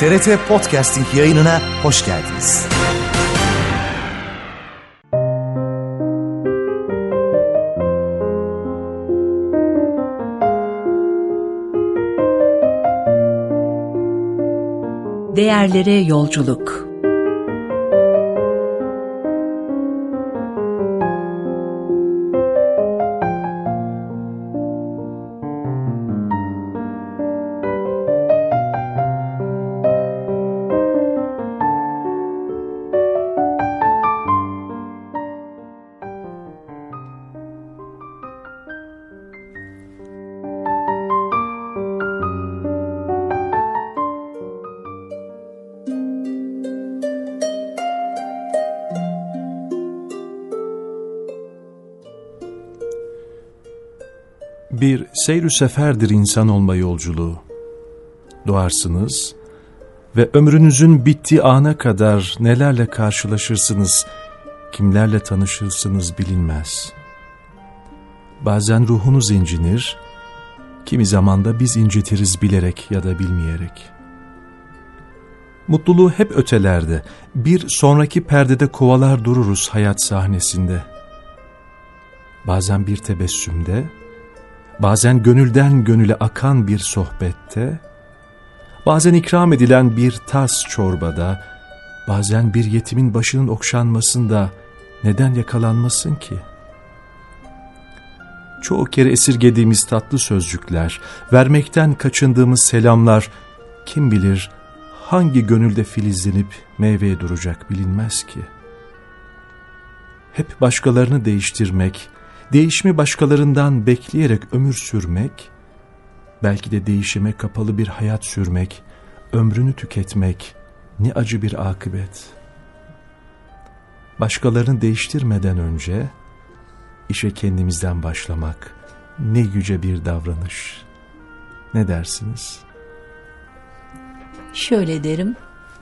TRT Podcasting yayınına hoş geldiniz. Değerlere yolculuk. Bir seyr-ü seferdir insan olma yolculuğu. Doğarsınız ve ömrünüzün bittiği ana kadar nelerle karşılaşırsınız, kimlerle tanışırsınız bilinmez. Bazen ruhunuz incinir, kimi zaman da biz incitiriz bilerek ya da bilmeyerek. Mutluluğu hep ötelerde, bir sonraki perdede kovalar dururuz hayat sahnesinde. Bazen bir tebessümde, bazen gönülden gönüle akan bir sohbette, bazen ikram edilen bir tas çorbada, bazen bir yetimin başının okşanmasında neden yakalanmasın ki? Çoğu kere esirgediğimiz tatlı sözcükler, vermekten kaçındığımız selamlar, kim bilir hangi gönülde filizlenip meyveye duracak bilinmez ki. Hep başkalarını değiştirmek, değişimi başkalarından bekleyerek ömür sürmek, belki de değişime kapalı bir hayat sürmek, ömrünü tüketmek ne acı bir akıbet. Başkalarını değiştirmeden önce işe kendimizden başlamak ne yüce bir davranış. Ne dersiniz? Şöyle derim.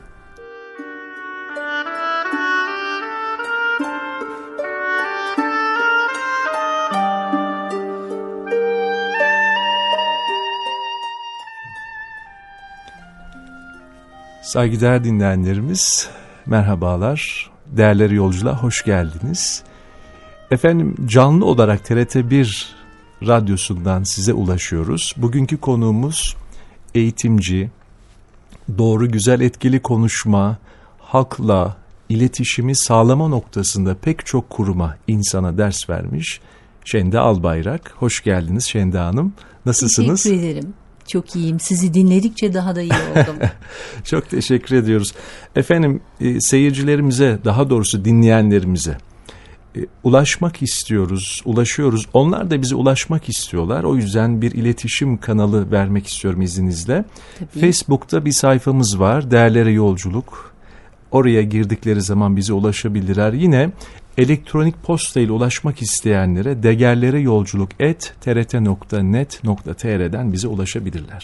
Saygıdeğer dinleyenlerimiz, merhabalar. Değerleri yolculuğa hoş geldiniz. Efendim, canlı olarak TRT1 radyosundan size ulaşıyoruz. Bugünkü konuğumuz eğitimci, doğru, güzel, etkili konuşma, halkla iletişimi sağlama noktasında pek çok kuruma, insana ders vermiş Şenda Albayrak. Hoş geldiniz Şenda Hanım. Nasılsınız? Teşekkür ederim. Çok iyiyim. Sizi dinledikçe daha da iyi oldum. Çok teşekkür ediyoruz. Efendim, seyircilerimize, daha doğrusu dinleyenlerimize ulaşmak istiyoruz, ulaşıyoruz. Onlar da bize ulaşmak istiyorlar. O yüzden bir iletişim kanalı vermek istiyorum izninizle. Tabii. Facebook'ta bir sayfamız var, Değerlere Yolculuk. Oraya girdikleri zaman bize ulaşabilirler. Yine elektronik posta ile ulaşmak isteyenlere degerlereyolculuk@trt.net.tr'den bize ulaşabilirler.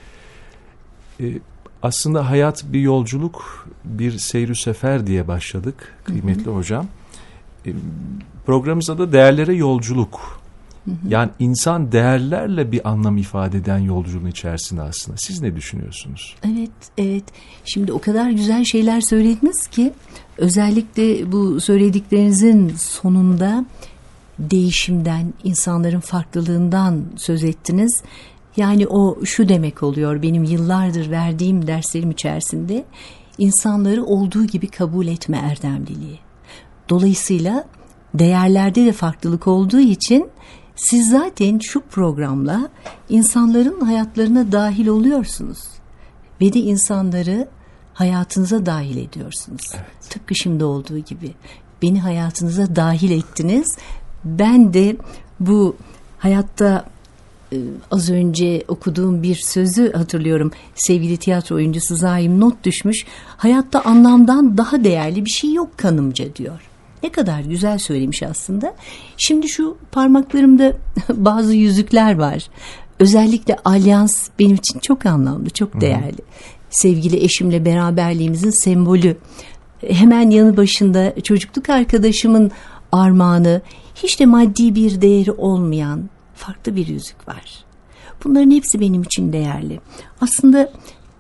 Aslında hayat bir yolculuk, bir seyr-ü sefer diye başladık kıymetli hocam. Programımızda da değerlere yolculuk. Yani insan değerlerle bir anlam ifade eden yolculuğun içerisinde aslında. Siz ne düşünüyorsunuz? Evet. Şimdi o kadar güzel şeyler söylediniz ki, özellikle bu söylediklerinizin sonunda değişimden, insanların farklılığından söz ettiniz. Yani o şu demek oluyor, benim yıllardır verdiğim derslerim içerisinde insanları olduğu gibi kabul etme erdemliliği. Dolayısıyla değerlerde de farklılık olduğu için siz zaten şu programla insanların hayatlarına dahil oluyorsunuz. Ve de insanları hayatınıza dahil ediyorsunuz. Evet. Tıpkı şimdi olduğu gibi. Beni hayatınıza dahil ettiniz. Ben de bu hayatta az önce okuduğum bir sözü hatırlıyorum. Sevgili tiyatro oyuncusu Zaim not düşmüş. Hayatta anlamdan daha değerli bir şey yok kanımca diyor. Ne kadar güzel söylemiş aslında. Şimdi şu parmaklarımda bazı yüzükler var. Özellikle alyans benim için çok anlamlı, çok değerli. Sevgili eşimle beraberliğimizin sembolü. Hemen yanı başında çocukluk arkadaşımın armağanı, hiç de maddi bir değeri olmayan farklı bir yüzük var. Bunların hepsi benim için değerli. Aslında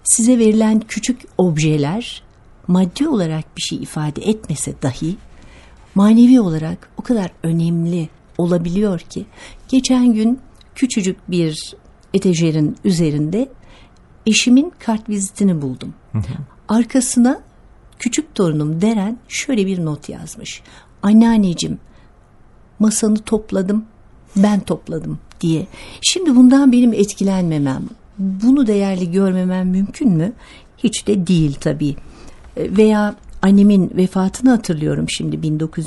size verilen küçük objeler maddi olarak bir şey ifade etmese dahi manevi olarak o kadar önemli olabiliyor ki. Geçen gün küçücük bir etajerin üzerinde eşimin kartvizitini buldum. Arkasına küçük torunum Deren şöyle bir not yazmış. Anneanneciğim, masanı topladım, ben topladım diye. Şimdi bundan benim etkilenmemem, bunu değerli görmemem mümkün mü? Hiç de değil tabii. Veya annemin vefatını hatırlıyorum şimdi,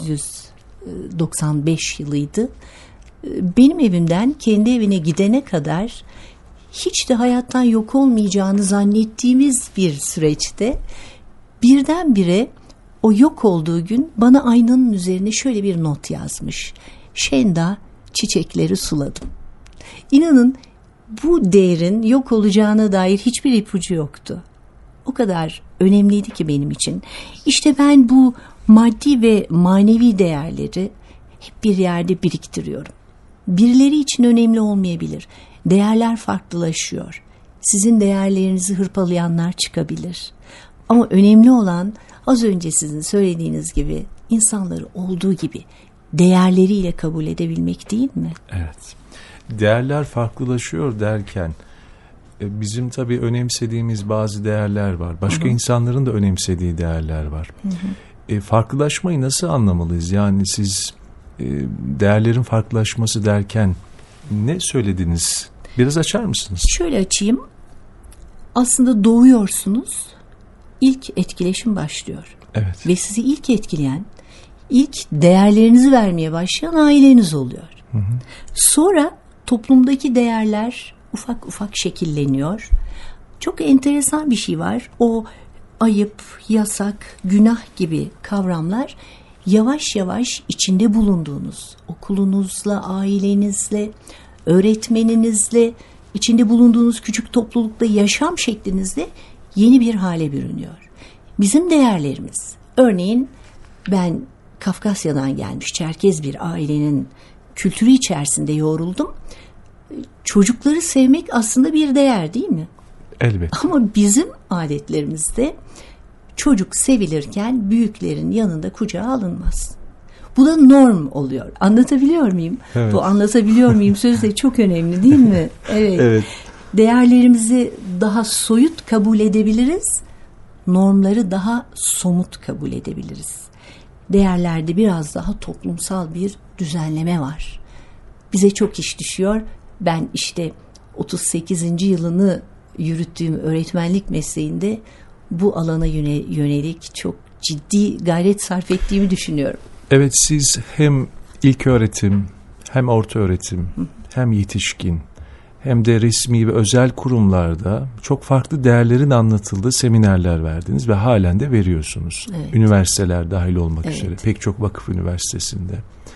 1995 yılıydı. Benim evimden kendi evine gidene kadar hiç de hayattan yok olmayacağını zannettiğimiz bir süreçte birdenbire o yok olduğu gün bana aynanın üzerine şöyle bir not yazmış. Şenda, çiçekleri suladım. İnanın bu değerin yok olacağına dair hiçbir ipucu yoktu. O kadar önemliydi ki benim için. İşte ben bu maddi ve manevi değerleri hep bir yerde biriktiriyorum. Birileri için önemli olmayabilir. Değerler farklılaşıyor. Sizin değerlerinizi hırpalayanlar çıkabilir. Ama önemli olan az önce sizin söylediğiniz gibi insanları olduğu gibi değerleriyle kabul edebilmek değil mi? Evet. Değerler farklılaşıyor derken bizim tabii önemsediğimiz bazı değerler var. Başka insanların da önemsediği değerler var. Farklılaşmayı nasıl anlamalıyız? Yani siz değerlerin farklılaşması derken ne söylediniz? Biraz açar mısınız? Şöyle açayım. Aslında doğuyorsunuz. İlk etkileşim başlıyor. Evet. Ve sizi ilk etkileyen, ilk değerlerinizi vermeye başlayan aileniz oluyor. Sonra toplumdaki değerler ufak ufak şekilleniyor. Çok enteresan bir şey var. O ayıp, yasak, günah gibi kavramlar yavaş yavaş içinde bulunduğunuz okulunuzla, ailenizle, öğretmeninizle, içinde bulunduğunuz küçük toplulukta yaşam şeklinizle yeni bir hale bürünüyor. Bizim değerlerimiz, örneğin ben Kafkasya'dan gelmiş Çerkez bir ailenin kültürü içerisinde yoğruldum. Çocukları sevmek aslında bir değer değil mi? Elbette. Ama bizim adetlerimizde çocuk sevilirken büyüklerin yanında kucağa alınmaz. Bu da norm oluyor. Anlatabiliyor muyum? Evet. Bu anlatabiliyor muyum sözü de çok önemli değil mi? Evet. Evet. Değerlerimizi daha soyut kabul edebiliriz. Normları daha somut kabul edebiliriz. Değerlerde biraz daha toplumsal bir düzenleme var. Bize çok iş düşüyor. Ben işte 38. yılını yürüttüğüm öğretmenlik mesleğinde bu alana yönelik çok ciddi gayret sarf ettiğimi düşünüyorum. Evet, siz hem ilköğretim, hem ortaöğretim, hem yetişkin, hem de resmi ve özel kurumlarda çok farklı değerlerin anlatıldığı seminerler verdiniz ve halen de veriyorsunuz. Evet. Üniversiteler dahil olmak Evet. üzere pek çok vakıf üniversitesinde.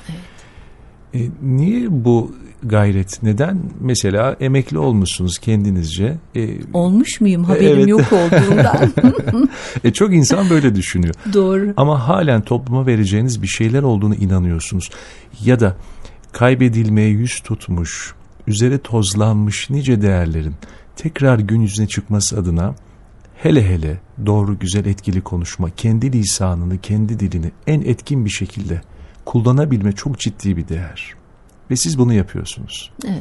Evet. Niye bu gayret? Neden? Mesela emekli olmuşsunuz kendinizce. Olmuş muyum? Haberim Evet. yok olduğundan. Çok insan böyle düşünüyor. Doğru. Ama halen topluma vereceğiniz bir şeyler olduğunu inanıyorsunuz. Ya da kaybedilmeye yüz tutmuş, üzeri tozlanmış nice değerlerin tekrar gün yüzüne çıkması adına hele doğru, güzel, etkili konuşma, kendi lisanını, kendi dilini en etkin bir şekilde kullanabilme çok ciddi bir değer. Ve siz bunu yapıyorsunuz. Evet.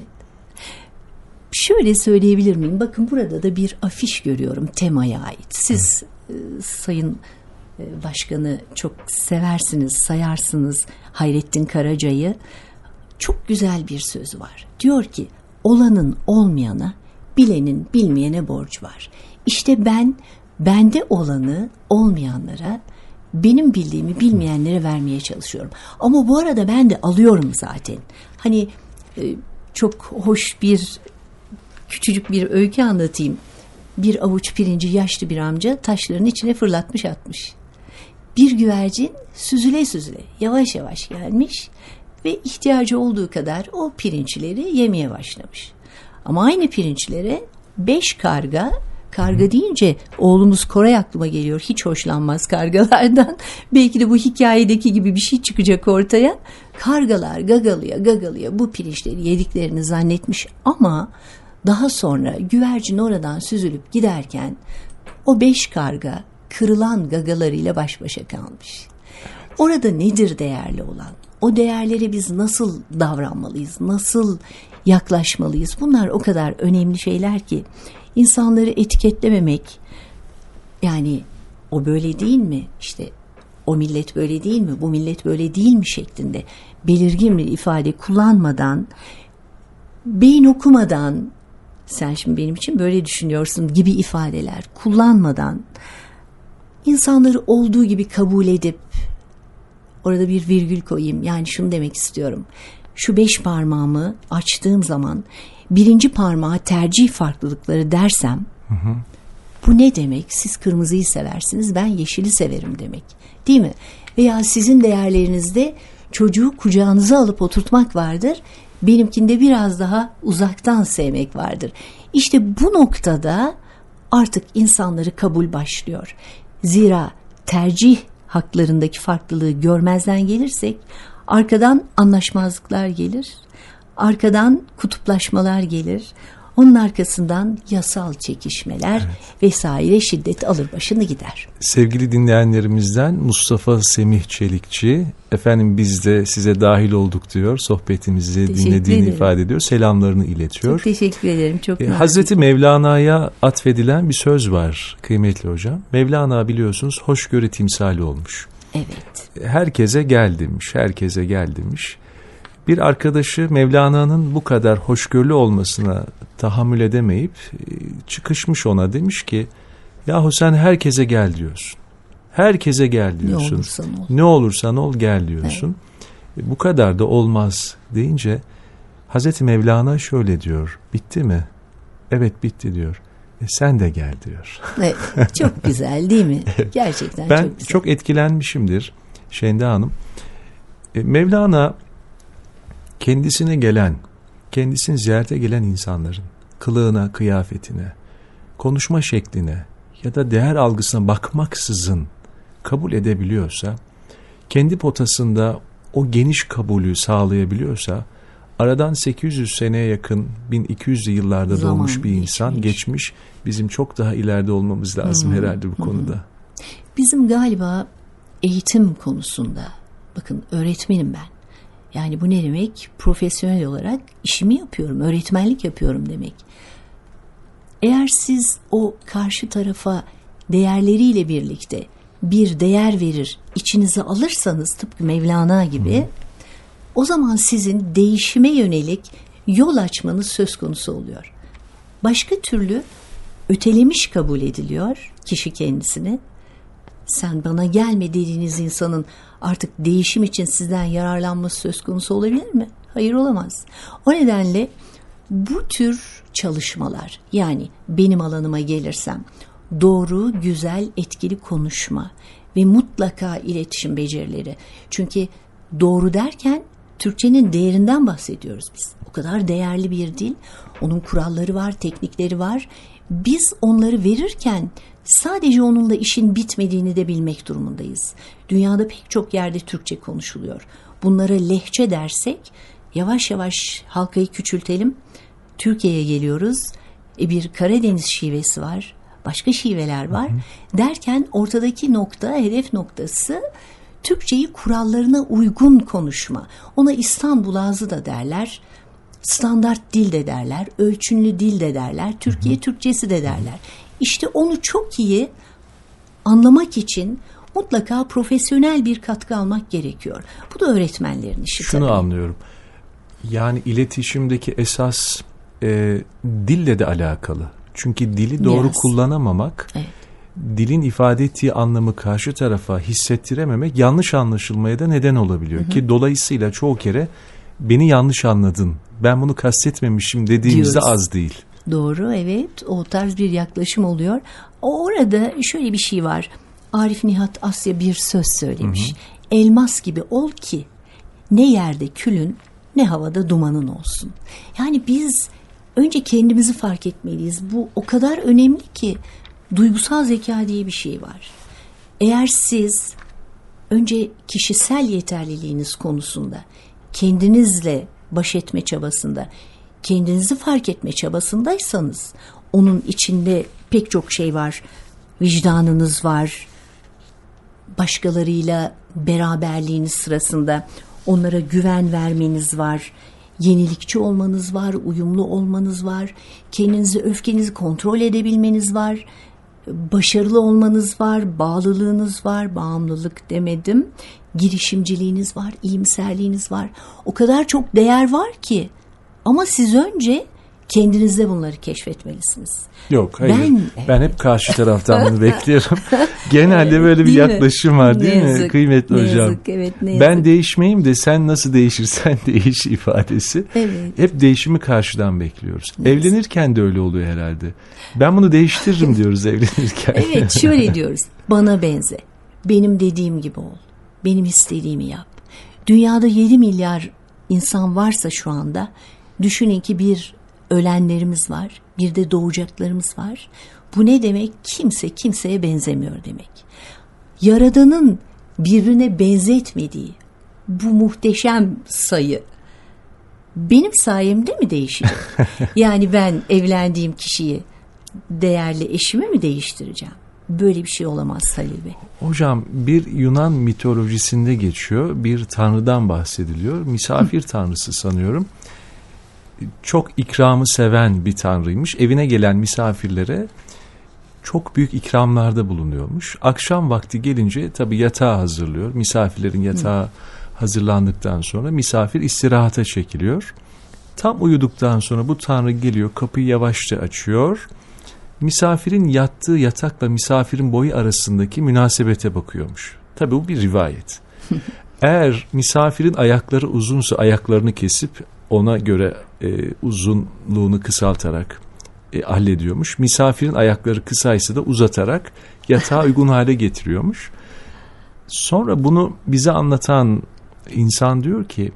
Şöyle söyleyebilir miyim? Bakın burada da bir afiş görüyorum temaya ait. Siz Sayın Başkanı çok seversiniz, sayarsınız, Hayrettin Karaca'yı. Çok güzel bir sözü var. Diyor ki, olanın olmayana, bilenin bilmeyene borç var. İşte ben bende olanı olmayanlara, benim bildiğimi bilmeyenlere vermeye çalışıyorum. Ama bu arada ben de alıyorum zaten. Hani çok hoş bir küçücük bir öykü anlatayım. Bir avuç pirinci yaşlı bir amca taşların içine fırlatmış atmış. Bir güvercin süzüle süzüle yavaş yavaş gelmiş ve ihtiyacı olduğu kadar o pirinçleri yemeye başlamış. Ama aynı pirinçlere 5 karga deyince oğlumuz Koray aklıma geliyor. Hiç hoşlanmaz kargalardan. Belki de bu hikayedeki gibi bir şey çıkacak ortaya. Kargalar gagalıya bu pirinçleri yediklerini zannetmiş ama Daha sonra güvercin oradan süzülüp giderken o 5 karga kırılan gagalarıyla baş başa kalmış. Orada nedir değerli olan? O değerlere biz nasıl davranmalıyız? Nasıl yaklaşmalıyız? Bunlar o kadar önemli şeyler ki insanları etiketlememek, yani o böyle değil mi? İşte o millet böyle değil mi? Bu millet böyle değil mi şeklinde belirgin bir ifade kullanmadan, beyin okumadan, sen şimdi benim için böyle düşünüyorsun gibi ifadeler kullanmadan insanları olduğu gibi kabul edip, orada bir virgül koyayım, yani şunu demek istiyorum. Şu 5 parmağımı açtığım zaman birinci parmağa tercih farklılıkları dersem, bu ne demek? Siz kırmızıyı seversiniz, ben yeşili severim demek. Değil mi? Veya sizin değerlerinizde çocuğu kucağınıza alıp oturtmak vardır. Benimkinde biraz daha uzaktan sevmek vardır. İşte bu noktada artık insanları kabul başlıyor. Zira tercih haklarındaki farklılığı görmezden gelirsek arkadan anlaşmazlıklar gelir, arkadan kutuplaşmalar gelir, onun arkasından yasal çekişmeler vesaire şiddet alır başını gider. Sevgili dinleyenlerimizden Mustafa Semih Çelikçi, efendim biz de size dahil olduk diyor, sohbetimizi dinlediğini ifade ediyor, selamlarını iletiyor. Çok teşekkür ederim. Çok Hazreti Mevlana'ya atfedilen bir söz var kıymetli hocam. Mevlana biliyorsunuz hoşgörü timsali olmuş. Evet. Herkese gel demiş, herkese gel demiş. Bir arkadaşı Mevlana'nın bu kadar hoşgörülü olmasına tahammül edemeyip çıkışmış ona, demiş ki yahu sen herkese gel diyorsun. Herkese gel diyorsun. Ne olursan ol. Ne olursan ol gel diyorsun. Evet. Bu kadar da olmaz deyince Hazreti Mevlana şöyle diyor. Bitti mi? Evet bitti diyor. Sen de gel diyor. Evet, çok güzel değil mi? Gerçekten ben çok güzel. Çok etkilenmişimdir Şenda Hanım. Mevlana kendisine gelen, kendisini ziyarete gelen insanların kılığına, kıyafetine, konuşma şekline ya da değer algısına bakmaksızın kabul edebiliyorsa, kendi potasında o geniş kabulü sağlayabiliyorsa, aradan 800 seneye yakın 1200'lü yıllarda zaman doğmuş bir insan geçmiş, bizim çok daha ileride olmamız lazım herhalde bu konuda. Bizim galiba eğitim konusunda, bakın öğretmenim ben. Yani bu ne demek? Profesyonel olarak işimi yapıyorum, öğretmenlik yapıyorum demek. Eğer siz o karşı tarafa değerleriyle birlikte bir değer verir, içinize alırsanız tıpkı Mevlana gibi, o zaman sizin değişime yönelik yol açmanız söz konusu oluyor. Başka türlü ötelemiş kabul ediliyor kişi kendisini. Sen bana gelme dediğiniz insanın artık değişim için sizden yararlanması söz konusu olabilir mi? Hayır, olamaz. O nedenle bu tür çalışmalar, yani benim alanıma gelirsem doğru, güzel, etkili konuşma ve mutlaka iletişim becerileri. Çünkü doğru derken Türkçenin değerinden bahsediyoruz biz. O kadar değerli bir dil, onun kuralları var, teknikleri var. Biz onları verirken sadece onunla işin bitmediğini de bilmek durumundayız. Dünyada pek çok yerde Türkçe konuşuluyor. Bunlara lehçe dersek yavaş yavaş halkayı küçültelim. Türkiye'ye geliyoruz. Bir Karadeniz şivesi var. Başka şiveler var. Derken ortadaki nokta, hedef noktası Türkçeyi kurallarına uygun konuşma. Ona İstanbul ağzı da derler. Standart dil de derler. Ölçünlü dil de derler. Türkiye Türkçesi de derler. İşte onu çok iyi anlamak için mutlaka profesyonel bir katkı almak gerekiyor. Bu da öğretmenlerin işi. Şunu tabii. anlıyorum. Yani iletişimdeki esas dille de alakalı. Çünkü dili doğru kullanamamak, dilin ifade ettiği anlamı karşı tarafa hissettirememek yanlış anlaşılmaya da neden olabiliyor. Ki dolayısıyla çoğu kere beni yanlış anladın, ben bunu kastetmemişim dediğimizde az değil. Doğru, evet, o tarz bir yaklaşım oluyor. Orada şöyle bir şey var. Arif Nihat Asya bir söz söylemiş. Elmas gibi ol ki ne yerde külün ne havada dumanın olsun. Yani biz önce kendimizi fark etmeliyiz. Bu o kadar önemli ki duygusal zeka diye bir şey var. Eğer siz önce kişisel yeterliliğiniz konusunda, kendinizle baş etme çabasında kendinizi fark etme çabasındaysanız onun içinde pek çok şey var. Vicdanınız var. Başkalarıyla beraberliğiniz sırasında onlara güven vermeniz var. Yenilikçi olmanız var, uyumlu olmanız var. Kendinizi, öfkenizi kontrol edebilmeniz var. Başarılı olmanız var, bağlılığınız var, bağımlılık demedim. Girişimciliğiniz var, iyimserliğiniz var. O kadar çok değer var ki. Ama siz önce kendinizde bunları keşfetmelisiniz. Yok, hayır. Ben hep karşı taraftan bunu bekliyorum. Genelde böyle bir değil yaklaşım var değil ne mi? yazık, Kıymetli ne hocam. Yazık, evet, ne ben yazık. değişmeyeyim de sen nasıl değişirsen değiş ifadesi. Evet. Hep değişimi karşıdan bekliyoruz. Evlenirken de öyle oluyor herhalde. Ben bunu değiştiririm diyoruz evlenirken. Evet, şöyle diyoruz. Bana benze. Benim dediğim gibi ol. Benim istediğimi yap. Dünyada 7 milyar insan varsa şu anda, düşünün ki bir ölenlerimiz var, bir de doğacaklarımız var. Bu ne demek? Kimse kimseye benzemiyor demek. Yaradan'ın birbirine benzetmediği bu muhteşem sayı benim sayemde mi değişecek? Yani ben evlendiğim kişiyi, değerli eşimi mi değiştireceğim? Böyle bir şey olamaz Halil Bey. Hocam, bir Yunan mitolojisinde geçiyor. Bir tanrıdan bahsediliyor. Misafir tanrısı sanıyorum. Çok ikramı seven bir tanrıymış. Evine gelen misafirlere çok büyük ikramlarda bulunuyormuş. Akşam vakti gelince tabii yatağı hazırlıyor. Misafirlerin yatağı hazırlandıktan sonra misafir istirahata çekiliyor. Tam uyuduktan sonra bu tanrı geliyor, kapıyı yavaşça açıyor. Misafirin yattığı yatakla misafirin boyu arasındaki münasebete bakıyormuş. Tabii bu bir rivayet. Eğer misafirin ayakları uzunsa ayaklarını kesip ona göre uzunluğunu kısaltarak hallediyormuş. Misafirin ayakları kısaysa da uzatarak yatağa uygun hale getiriyormuş. Sonra bunu bize anlatan insan diyor ki,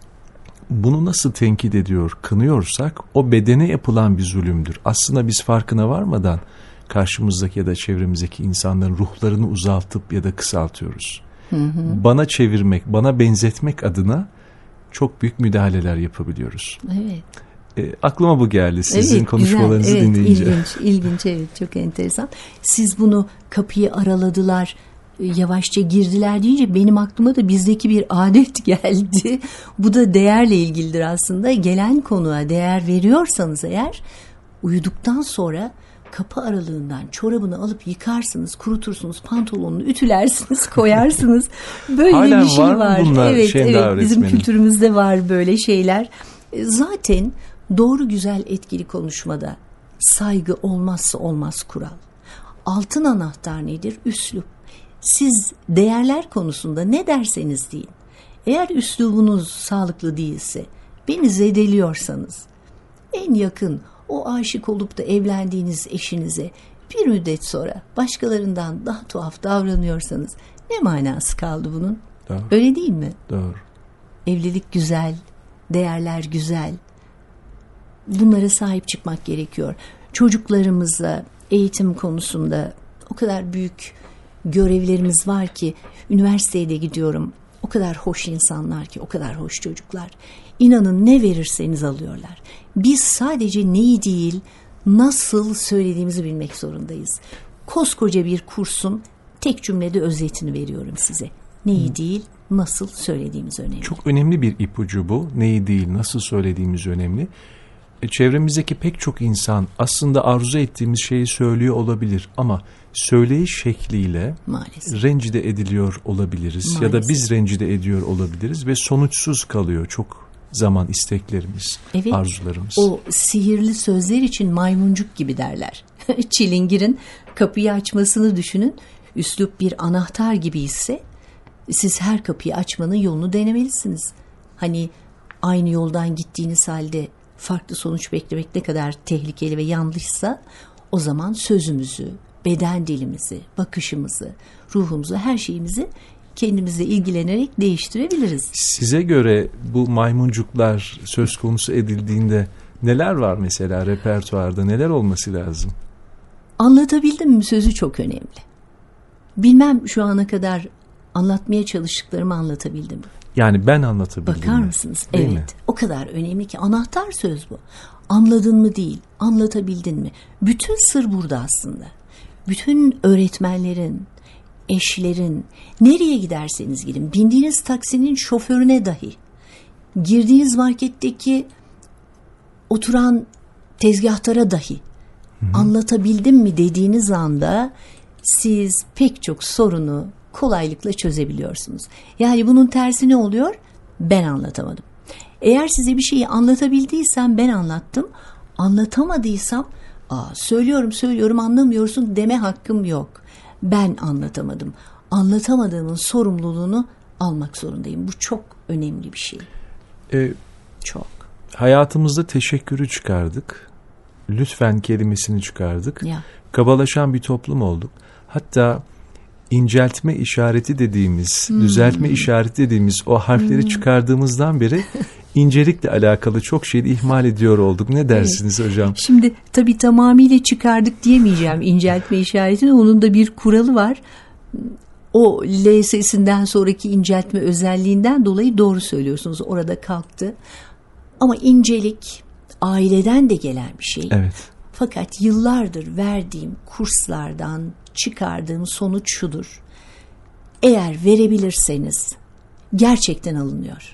bunu nasıl tenkit ediyor, kınıyorsak o bedene yapılan bir zulümdür. Aslında biz farkına varmadan karşımızdaki ya da çevremizdeki insanların ruhlarını uzaltıp ya da kısaltıyoruz. Bana çevirmek, bana benzetmek adına çok büyük müdahaleler yapabiliyoruz. Evet. Aklıma bu geldi sizin evet, konuşmalarınızı güzel, dinleyince. Evet, ilginç, evet, çok enteresan. Siz bunu kapıyı araladılar, yavaşça girdiler deyince benim aklıma da bizdeki bir adet geldi. Bu da değerle ilgilidir aslında. Gelen konuğa değer veriyorsanız eğer, uyuduktan sonra kapı aralığından çorabını alıp yıkarsınız, kurutursunuz, pantolonunu ütülersiniz, koyarsınız. Böyle halen bir şey var. Evet, evet, bizim kültürümüzde var böyle şeyler. Zaten doğru, güzel, etkili konuşmada saygı olmazsa olmaz kural. Altın anahtar nedir? Üslup. Siz değerler konusunda ne derseniz deyin. Eğer üslubunuz sağlıklı değilse, beni zedeliyorsanız, en yakın o aşık olup da evlendiğiniz eşinize bir müddet sonra başkalarından daha tuhaf davranıyorsanız ne manası kaldı bunun? Doğru. Öyle değil mi? Doğru. Evlilik güzel, değerler güzel. Bunlara sahip çıkmak gerekiyor. Çocuklarımıza eğitim konusunda o kadar büyük görevlerimiz var ki, üniversiteye de gidiyorum. O kadar hoş insanlar ki, o kadar hoş çocuklar. İnanın ne verirseniz alıyorlar. Biz sadece neyi değil, nasıl söylediğimizi bilmek zorundayız. Koskoca bir kursun tek cümlede özetini veriyorum size. Neyi değil, nasıl söylediğimiz önemli. Çok önemli bir ipucu bu. Neyi değil, nasıl söylediğimiz önemli. Çevremizdeki pek çok insan aslında arzu ettiğimiz şeyi söylüyor olabilir ama söyleyiş şekliyle maalesef rencide ediliyor olabiliriz. Maalesef. Ya da biz rencide ediyor olabiliriz ve sonuçsuz kalıyor çok zaman isteklerimiz, evet, arzularımız. O sihirli sözler için maymuncuk gibi derler. Çilingirin kapıyı açmasını düşünün. Üslup bir anahtar gibi ise siz her kapıyı açmanın yolunu denemelisiniz. Hani aynı yoldan gittiğiniz halde farklı sonuç beklemek ne kadar tehlikeli ve yanlışsa, o zaman sözümüzü, beden dilimizi, bakışımızı, ruhumuzu, her şeyimizi kendimizle ilgilenerek değiştirebiliriz. Size göre bu maymuncuklar söz konusu edildiğinde neler var mesela repertuarda, neler olması lazım? Anlatabildim mi? Sözü çok önemli. Bilmem şu ana kadar anlatmaya çalıştıklarımı anlatabildim mi? Yani ben anlatabildim Bakar mi? mısınız? Değil Evet. mi? O kadar önemli ki anahtar söz bu. Anladın mı değil, anlatabildin mi? Bütün sır burada aslında. Bütün öğretmenlerin, eşlerin, nereye giderseniz gidin, bindiğiniz taksinin şoförüne dahi, girdiğiniz marketteki oturan tezgahtara dahi anlatabildim mi dediğiniz anda siz pek çok sorunu kolaylıkla çözebiliyorsunuz. Yani bunun tersi ne oluyor? Ben anlatamadım. Eğer size bir şeyi anlatabildiysem ben anlattım. Anlatamadıysam söylüyorum anlamıyorsun deme hakkım yok. Ben anlatamadım. Anlatamadığımın sorumluluğunu almak zorundayım. Bu çok önemli bir şey. Çok. Hayatımızda teşekkürü çıkardık. Lütfen kelimesini çıkardık. Ya. Kabalaşan bir toplum olduk. Hatta inceltme işareti dediğimiz, düzeltme işareti dediğimiz o harfleri çıkardığımızdan beri incelikle alakalı çok şeyi ihmal ediyor olduk. Ne dersiniz hocam? Şimdi tabii tamamıyla çıkardık diyemeyeceğim inceltme işaretini. Onun da bir kuralı var. O L sesinden sonraki inceltme özelliğinden dolayı doğru söylüyorsunuz. Orada kalktı. Ama incelik aileden de gelen bir şey. Evet. Fakat yıllardır verdiğim kurslardan çıkardığım sonuç şudur. Eğer verebilirseniz gerçekten alınıyor.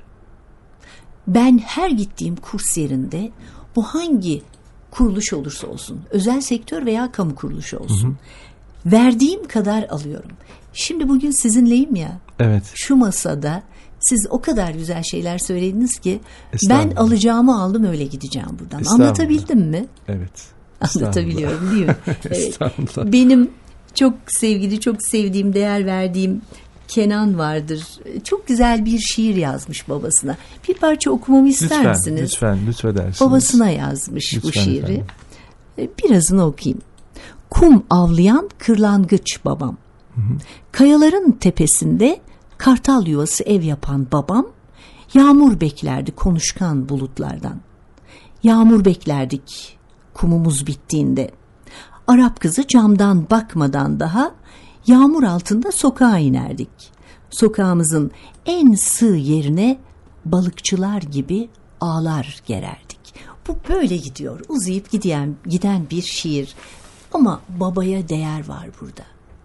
Ben her gittiğim kurs yerinde bu hangi kuruluş olursa olsun, özel sektör veya kamu kuruluşu olsun, verdiğim kadar alıyorum. Şimdi bugün sizinleyim ya. Evet. Şu masada siz o kadar güzel şeyler söylediniz ki ben alacağımı aldım öyle gideceğim buradan. Anlatabildim mi? Evet. Anlatabiliyorum değil mi? Evet. Benim çok sevgili, çok sevdiğim, değer verdiğim Kenan vardır. Çok güzel bir şiir yazmış babasına. Bir parça okumamı ister misiniz? Lütfedersiniz. Babasına yazmış lütfen bu şiiri. Efendim. Birazını okuyayım. Kum avlayan kırlangıç babam. Kayaların tepesinde kartal yuvası ev yapan babam, yağmur beklerdi konuşkan bulutlardan. Yağmur beklerdik kumumuz bittiğinde. Arap kızı camdan bakmadan daha yağmur altında sokağa inerdik. Sokağımızın en sığ yerine balıkçılar gibi ağlar gererdik. Bu böyle gidiyor, uzayıp giden bir şiir. Ama babaya değer var burada.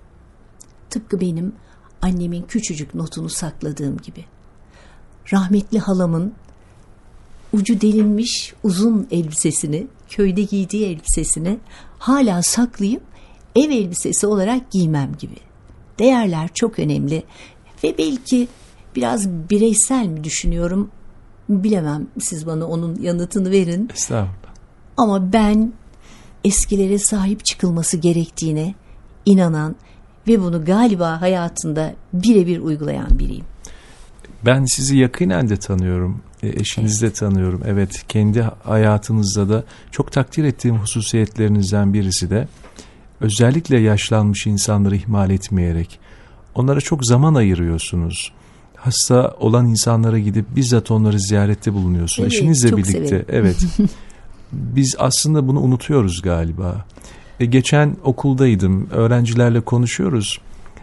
Tıpkı benim annemin küçücük notunu sakladığım gibi. Rahmetli halamın ucu delinmiş uzun elbisesini, köyde giydiği elbisesini hala saklayıp ev elbisesi olarak giymem gibi. Değerler çok önemli ve belki biraz bireysel mi düşünüyorum bilemem, siz bana onun yanıtını verin. Estağfurullah. Ama ben eskilere sahip çıkılması gerektiğine inanan ve bunu galiba hayatında birebir uygulayan biriyim. Ben sizi yakinen de tanıyorum. Eşinizi de tanıyorum. Evet, kendi hayatınızda da çok takdir ettiğim hususiyetlerinizden birisi de özellikle yaşlanmış insanları ihmal etmeyerek onlara çok zaman ayırıyorsunuz. Hasta olan insanlara gidip bizzat onları ziyarette bulunuyorsunuz. Evet, eşinizle çok birlikte. severim. Evet. Biz aslında bunu unutuyoruz galiba. Geçen okuldaydım. Öğrencilerle konuşuyoruz.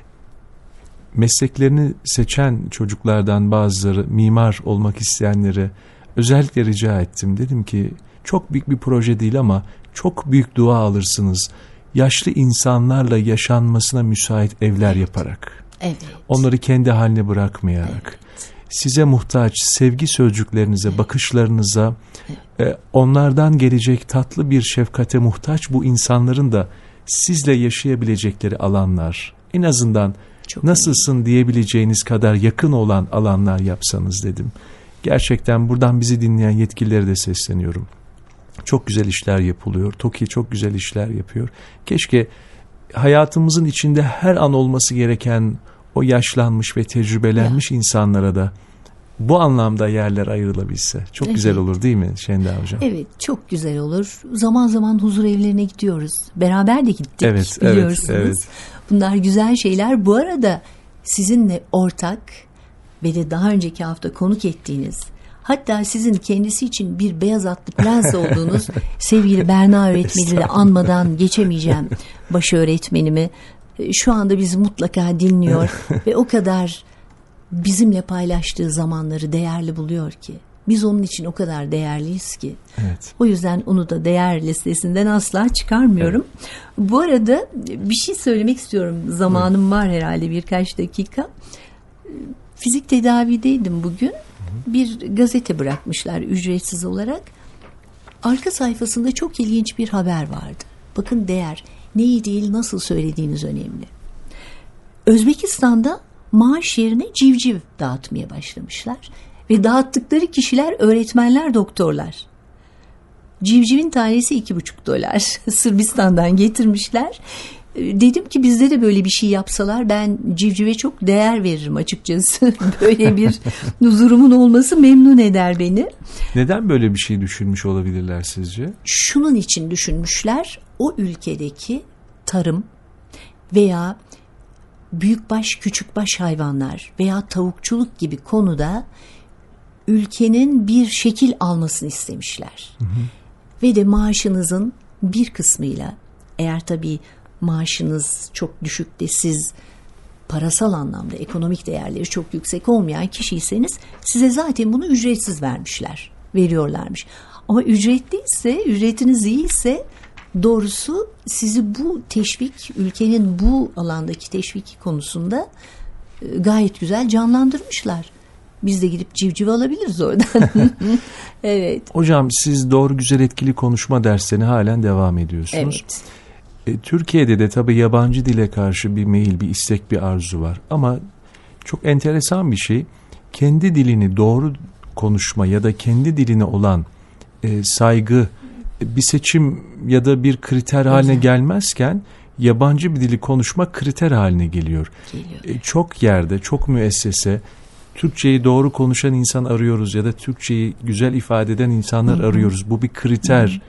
Mesleklerini seçen çocuklardan bazıları, mimar olmak isteyenlere özellikle rica ettim. Dedim ki çok büyük bir proje değil ama çok büyük dua alırsınız. Yaşlı insanlarla yaşanmasına müsait evler yaparak. Evet. Onları kendi haline bırakmayarak. Evet. Size muhtaç sevgi sözcüklerinize, bakışlarınıza, onlardan gelecek tatlı bir şefkate muhtaç bu insanların da sizle yaşayabilecekleri alanlar. En azından çok nasılsın önemli diyebileceğiniz kadar yakın olan alanlar yapsanız dedim. Gerçekten buradan bizi dinleyen yetkililere de sesleniyorum. Çok güzel işler yapılıyor. TOKİ çok güzel işler yapıyor. Keşke hayatımızın içinde her an olması gereken o yaşlanmış ve tecrübelenmiş insanlara da bu anlamda yerler ayrılabilse. Çok güzel olur değil mi Şenda Hocam? Evet, çok güzel olur. Zaman zaman huzur evlerine gidiyoruz. Beraber de gittik, biliyorsunuz. Evet. Bunlar güzel şeyler. Bu arada sizinle ortak ve de daha önceki hafta konuk ettiğiniz, hatta sizin kendisi için bir beyaz atlı prens olduğunuz sevgili Berna öğretmeni de anmadan geçemeyeceğim, baş öğretmenimi. şu anda bizi mutlaka dinliyor ve o kadar bizimle paylaştığı zamanları değerli buluyor ki. Biz onun için o kadar değerliyiz ki. Evet. O yüzden onu da değer listesinden asla çıkarmıyorum. Evet. Bu arada bir şey söylemek istiyorum. Zamanım var herhalde birkaç dakika. Fizik tedavideydim bugün. Bir gazete bırakmışlar ücretsiz olarak. Arka sayfasında çok ilginç bir haber vardı. Bakın değer. Neyi değil, nasıl söylediğiniz önemli. Özbekistan'da maaş yerine civciv dağıtmaya başlamışlar. Ve dağıttıkları kişiler öğretmenler, doktorlar. Civcivin tanesi $2,5. Sırbistan'dan getirmişler. Dedim ki bizde de böyle bir şey yapsalar ben civcive çok değer veririm açıkçası. Böyle bir durumun olması memnun eder beni. Neden böyle bir şey düşünmüş olabilirler sizce? Şunun için düşünmüşler. O ülkedeki tarım veya büyükbaş küçükbaş hayvanlar veya tavukçuluk gibi konuda ülkenin bir şekil almasını istemişler. Hı hı. Ve de maaşınızın bir kısmıyla, eğer tabii maaşınız çok düşük de siz parasal anlamda ekonomik değerleri çok yüksek olmayan kişiyseniz size zaten bunu ücretsiz veriyorlarmış. Ama ücretliyse, ücretiniz iyiyse doğrusu sizi bu teşvik, ülkenin bu alandaki teşvik konusunda gayet güzel canlandırmışlar. Biz de gidip civciv alabiliriz oradan. Evet. Hocam siz doğru güzel etkili konuşma derslerine halen devam ediyorsunuz. Evet. Türkiye'de de tabii yabancı dile karşı bir meyil, bir istek, bir arzu var. Ama çok enteresan bir şey. Kendi dilini doğru konuşma ya da kendi diline olan saygı bir seçim ya da bir kriter haline gelmezken yabancı bir dili konuşmak kriter haline geliyor. Çok yerde, çok müessese Türkçeyi doğru konuşan insan arıyoruz ya da Türkçeyi güzel ifade eden insanlar arıyoruz. Bu bir kriter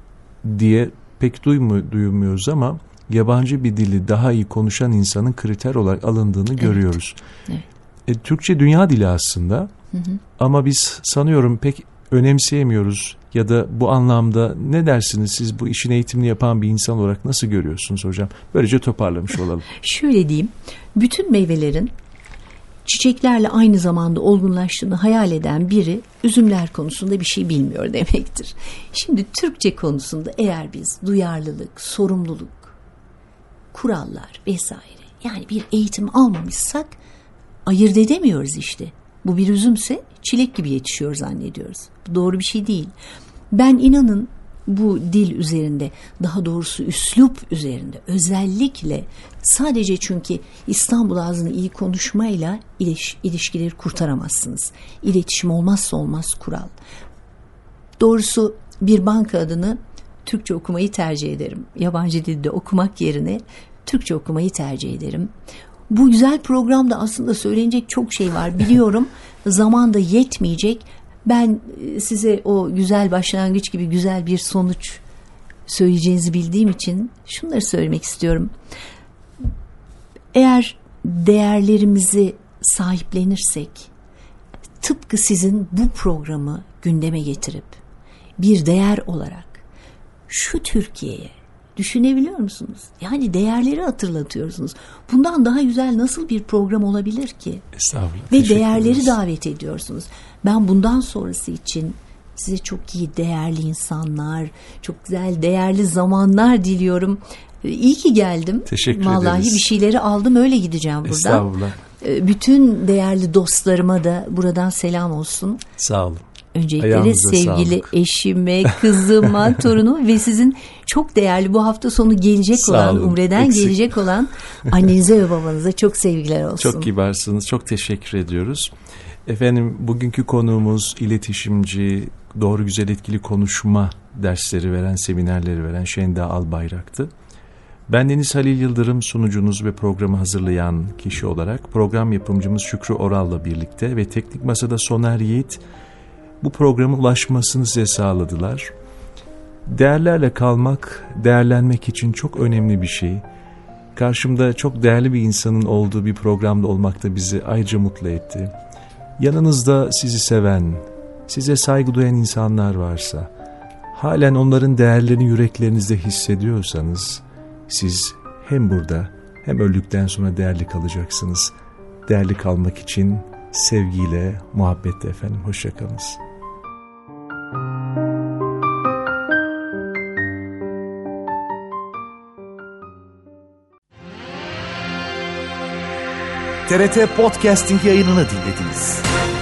diye pek duymuyoruz ama yabancı bir dili daha iyi konuşan insanın kriter olarak alındığını görüyoruz. Evet. Türkçe dünya dili aslında ama biz sanıyorum pek önemseyemiyoruz ya da bu anlamda ne dersiniz siz bu işin eğitimini yapan bir insan olarak nasıl görüyorsunuz hocam? Böylece toparlamış olalım. Şöyle diyeyim, bütün meyvelerin çiçeklerle aynı zamanda olgunlaştığını hayal eden biri üzümler konusunda bir şey bilmiyor demektir. Şimdi Türkçe konusunda eğer biz duyarlılık, sorumluluk, kurallar vesaire yani bir eğitim almamışsak ayırt edemiyoruz işte. Bu bir üzümse çilek gibi yetişiyor zannediyoruz. Bu doğru bir şey değil. Ben inanın bu dil üzerinde, daha doğrusu üslup üzerinde özellikle sadece çünkü İstanbul ağzını iyi konuşmayla ilişkileri kurtaramazsınız. İletişim olmazsa olmaz kural. Doğrusu bir banka adını Türkçe okumayı tercih ederim. Yabancı dilde okumak yerine Türkçe okumayı tercih ederim. Bu güzel programda aslında söylenecek çok şey var biliyorum. Zaman da yetmeyecek. Ben size o güzel başlangıç gibi güzel bir sonuç söyleyeceğinizi bildiğim için şunları söylemek istiyorum. Eğer değerlerimizi sahiplenirsek, tıpkı sizin bu programı gündeme getirip bir değer olarak şu Türkiye'ye düşünebiliyor musunuz? Yani değerleri hatırlatıyorsunuz. Bundan daha güzel nasıl bir program olabilir ki? Estağfurullah. Ve değerleri davet ediyorsunuz. Ben bundan sonrası için size çok iyi değerli insanlar, çok güzel değerli zamanlar diliyorum. İyi ki geldim. Teşekkür Vallahi ederiz. Bir şeyleri aldım öyle gideceğim buradan. Estağfurullah. Bütün değerli dostlarıma da buradan selam olsun. Sağ olun. Öncelikle Ayağınıza sevgili sağlık. Eşime, kızıma, torunuma ve sizin çok değerli bu hafta sonu gelecek olan, Umre'den gelecek olan annenize ve babanıza çok sevgiler olsun. Çok kibarsınız. Çok teşekkür ediyoruz. Efendim bugünkü konuğumuz iletişimci, doğru güzel etkili konuşma dersleri veren, seminerleri veren Şenda Albayrak'tı. Ben Deniz Halil Yıldırım, sunucunuz ve programı hazırlayan kişi olarak program yapımcımız Şükrü Oral'la birlikte ve teknik masada Soner Yiğit bu programa ulaşmasını size sağladılar. Değerlerle kalmak, değerlenmek için çok önemli bir şey. Karşımda çok değerli bir insanın olduğu bir programda olmak da bizi ayrıca mutlu etti. Yanınızda sizi seven, size saygı duyan insanlar varsa, halen onların değerlerini yüreklerinizde hissediyorsanız, siz hem burada hem öldükten sonra değerli kalacaksınız. Değerli kalmak için sevgiyle, muhabbetle efendim. Hoşça kalınız. TRT Podcasting yayınını dinlediniz.